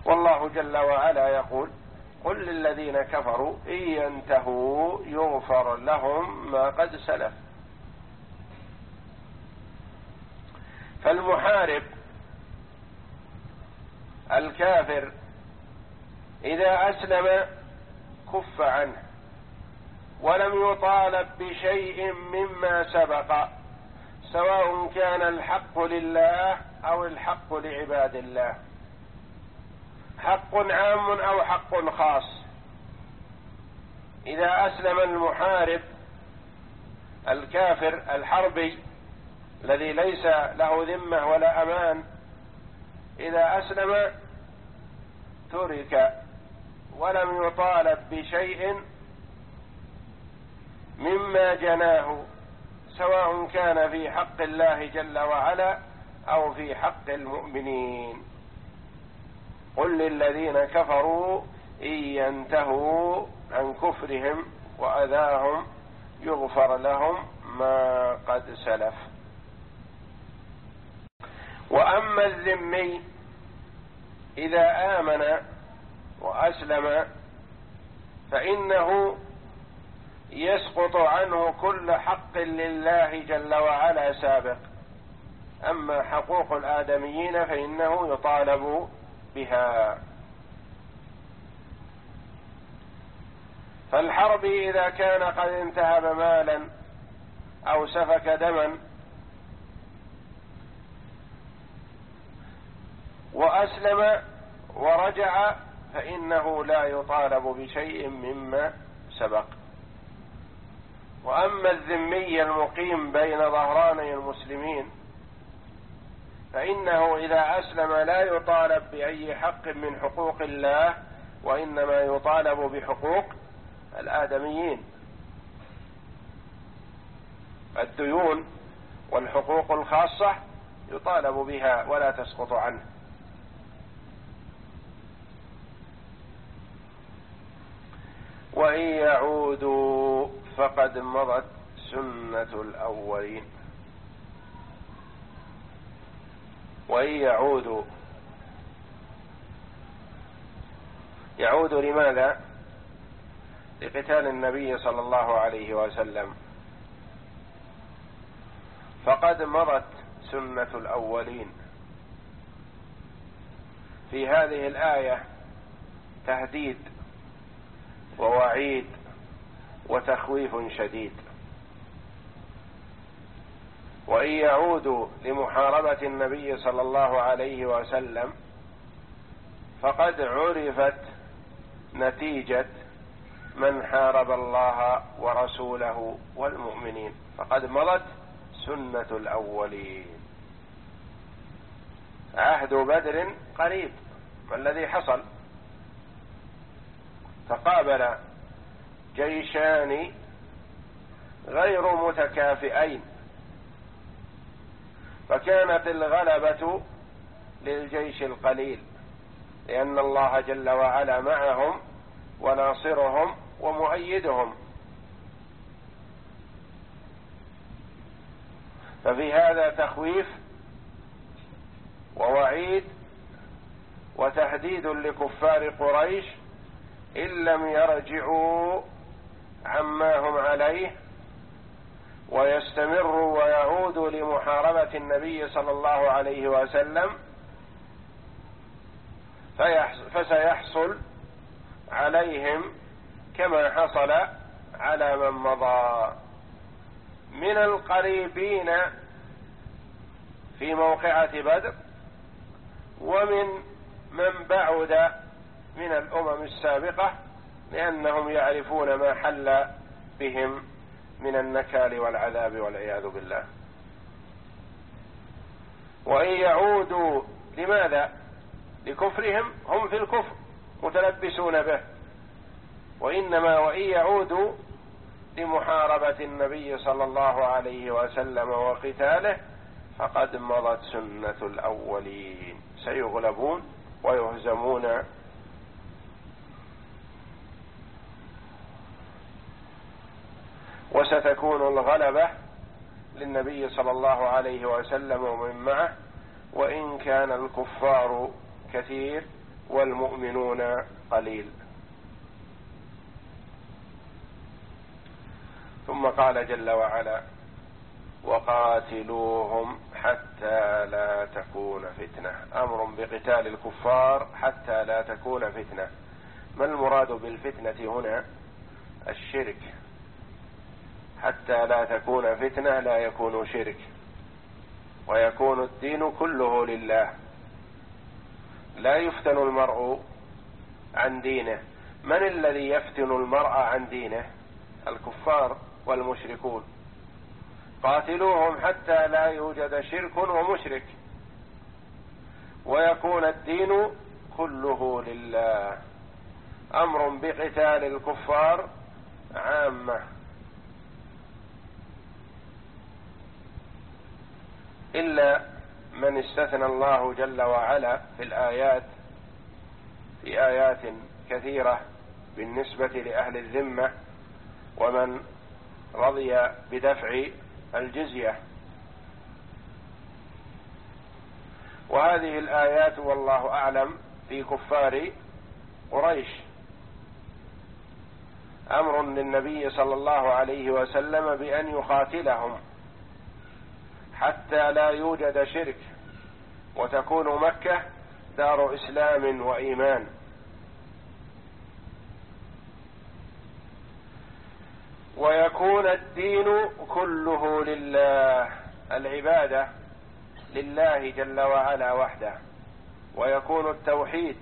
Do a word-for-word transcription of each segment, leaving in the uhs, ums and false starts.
والله جل وعلا يقول: قل للذين كفروا إن ينتهوا يغفر لهم ما قد سلف. فالمحارب الكافر إذا أسلم كف عنه ولم يطالب بشيء مما سبق، سواء كان الحق لله أو الحق لعباد الله، حق عام أو حق خاص. إذا أسلم المحارب الكافر الحربي الذي ليس له ذمة ولا أمان، إذا أسلم ترك ولم يطالب بشيء مما جناه، سواء كان في حق الله جل وعلا أو في حق المؤمنين. قل للذين كفروا إن ينتهوا عن كفرهم وأذاهم يغفر لهم ما قد سلف. وأما الذمي إذا آمن وأسلم فإنه يسقط عنه كل حق لله جل وعلا سابق، أما حقوق الآدميين فإنه يطالب بها. فالحرب إذا كان قد انتهب مالا أو سفك دما وأسلم ورجع فإنه لا يطالب بشيء مما سبق. وأما الذمي المقيم بين ظهراني المسلمين فإنه إذا أسلم لا يطالب بأي حق من حقوق الله، وإنما يطالب بحقوق الآدميين، الديون والحقوق الخاصة يطالب بها ولا تسقط عنه. وإن يعودوا فقد مضت سنة الأولين. وإن يعودوا، يعود لماذا؟ لقتال النبي صلى الله عليه وسلم. فقد مضت سنة الأولين. في هذه الآية تهديد ووعيد وتخويف شديد. وإن يعودوا لمحاربة النبي صلى الله عليه وسلم فقد عرفت نتيجة من حارب الله ورسوله والمؤمنين، فقد مضت سنة الأولين. عهد بدر قريب، ما الذي حصل؟ تقابل جيشان غير متكافئين، فكانت الغلبة للجيش القليل، لأن الله جل وعلا معهم وناصرهم ومؤيدهم. ففي هذا تخويف ووعيد وتهديد لكفار قريش إن لم يرجعوا عما هم عليه ويستمروا ويعودوا لمحاربة النبي صلى الله عليه وسلم، فسيحصل عليهم كما حصل على من مضى من القريبين في موقعة بدر ومن من بعد من الأمم السابقة، لأنهم يعرفون ما حل بهم من النكال والعذاب والعياذ بالله. وإن يعودوا لماذا؟ لكفرهم، هم في الكفر متلبسون به، وإنما وإن يعودوا لمحاربة النبي صلى الله عليه وسلم وقتاله فقد مضت سنة الأولين، سيغلبون ويهزمون. وستكون الغلبة للنبي صلى الله عليه وسلم ومن معه، وإن كان الكفار كثير والمؤمنون قليل. ثم قال جل وعلا: وقاتلوهم حتى لا تكون فتنة. أمر بقتال الكفار حتى لا تكون فتنة. ما المراد بالفتنة هنا؟ الشرك. حتى لا تكون فتنة لا يكون شرك، ويكون الدين كله لله. لا يفتن المرء عن دينه. من الذي يفتن المرء عن دينه؟ الكفار والمشركون. قاتلوهم حتى لا يوجد شرك ومشرك، ويكون الدين كله لله. أمر بقتال الكفار عامة، إلا من استثنى الله جل وعلا في الآيات في آيات كثيرة بالنسبة لأهل الذمة ومن رضي بدفع الجزية. وهذه الآيات والله أعلم في كفار قريش. أمر للنبي صلى الله عليه وسلم بأن يقاتلهم حتى لا يوجد شرك، وتكون مكة دار إسلام وإيمان. ويكون الدين كله لله، العبادة لله جل وعلا وحده، ويكون التوحيد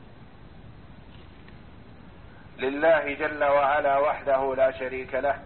لله جل وعلا وحده لا شريك له.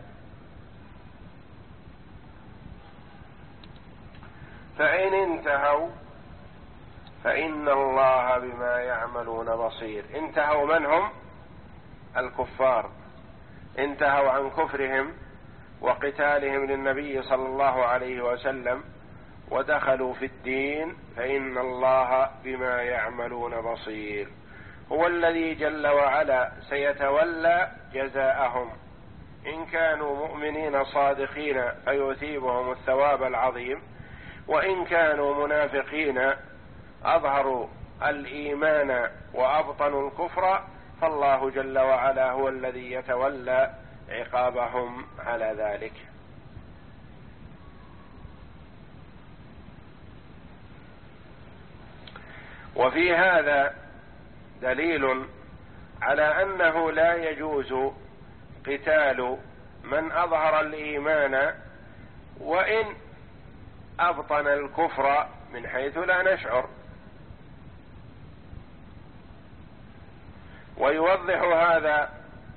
فإن انتهوا فإن الله بما يعملون بصير. انتهوا من هم؟ الكفار. انتهوا عن كفرهم وقتالهم للنبي صلى الله عليه وسلم ودخلوا في الدين، فإن الله بما يعملون بصير. هو الذي جل وعلا سيتولى جزاءهم. إن كانوا مؤمنين صادقين فيثيبهم الثواب العظيم، وإن كانوا منافقين أظهروا الإيمان وأبطنوا الكفر فالله جل وعلا هو الذي يتولى عقابهم على ذلك. وفي هذا دليل على أنه لا يجوز قتال من أظهر الإيمان وإن أبطن الكفر من حيث لا نشعر. ويوضح هذا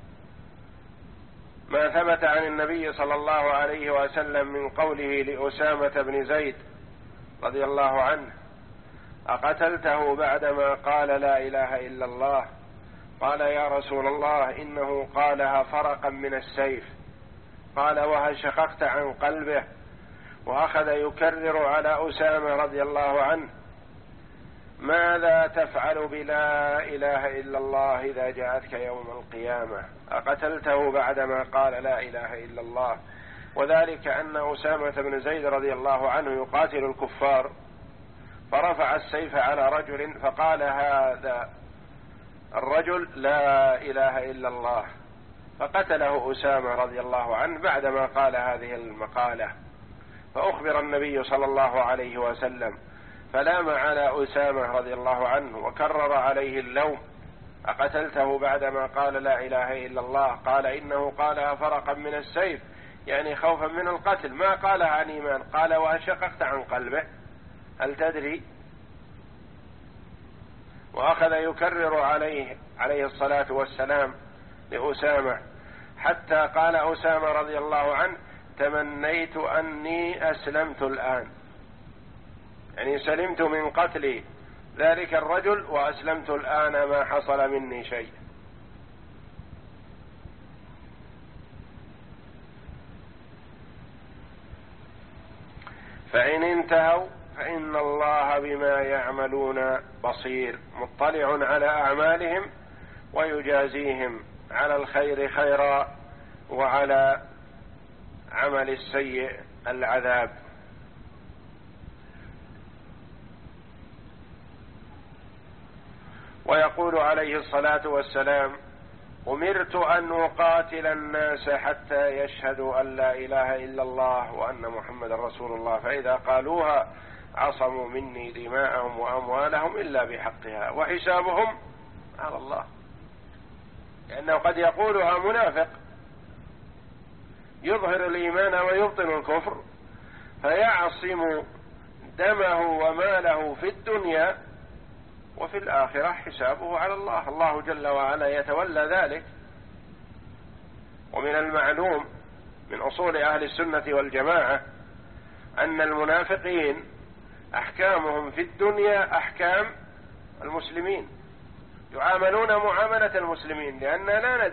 ما ثبت عن النبي صلى الله عليه وسلم من قوله لأسامة بن زيد رضي الله عنه: أقتلته بعدما قال لا إله إلا الله؟ قال: يا رسول الله إنه قالها فرقا من السيف. قال: وهل شققت عن قلبه؟ وأخذ يكرر على أسامة رضي الله عنه: ماذا تفعل بلا إله إلا الله إذا جاءتك يوم القيامة؟ أقتلته بعدما قال لا إله إلا الله؟ وذلك أن أسامة بن زيد رضي الله عنه يقاتل الكفار، فرفع السيف على رجل فقال هذا الرجل لا إله إلا الله، فقتله أسامة رضي الله عنه بعدما قال هذه المقالة. فأخبر النبي صلى الله عليه وسلم فلام على أسامة رضي الله عنه وكرر عليه اللوم: أقتلته بعدما قال لا إله إلا الله؟ قال: إنه قالها فرقا من السيف، يعني خوفا من القتل، ما قالها عن إيمان. قال: وأشققت عن قلبه؟ هل تدري؟ وأخذ يكرر عليه عليه الصلاة والسلام لأسامة حتى قال أسامة رضي الله عنه: تمنيت أني أسلمت الآن، يعني سلمت من قتل ذلك الرجل وأسلمت الآن ما حصل مني شيء. فإن انتهوا فإن الله بما يعملون بصير، مطلع على أعمالهم ويجازيهم على الخير خيرا وعلى عمل السيء العذاب. ويقول عليه الصلاة والسلام: أمرت أن أقاتل الناس حتى يشهدوا أن لا إله إلا الله وأن محمد رسول الله، فإذا قالوها عصموا مني دماءهم وأموالهم إلا بحقها وحسابهم على الله. لأنه قد يقولها منافق يظهر الإيمان ويبطن الكفر، فيعصم دمه وماله في الدنيا، وفي الآخرة حسابه على الله، الله جل وعلا يتولى ذلك. ومن المعلوم من أصول أهل السنة والجماعة أن المنافقين أحكامهم في الدنيا أحكام المسلمين، يعاملون معاملة المسلمين، لأننا لا ندري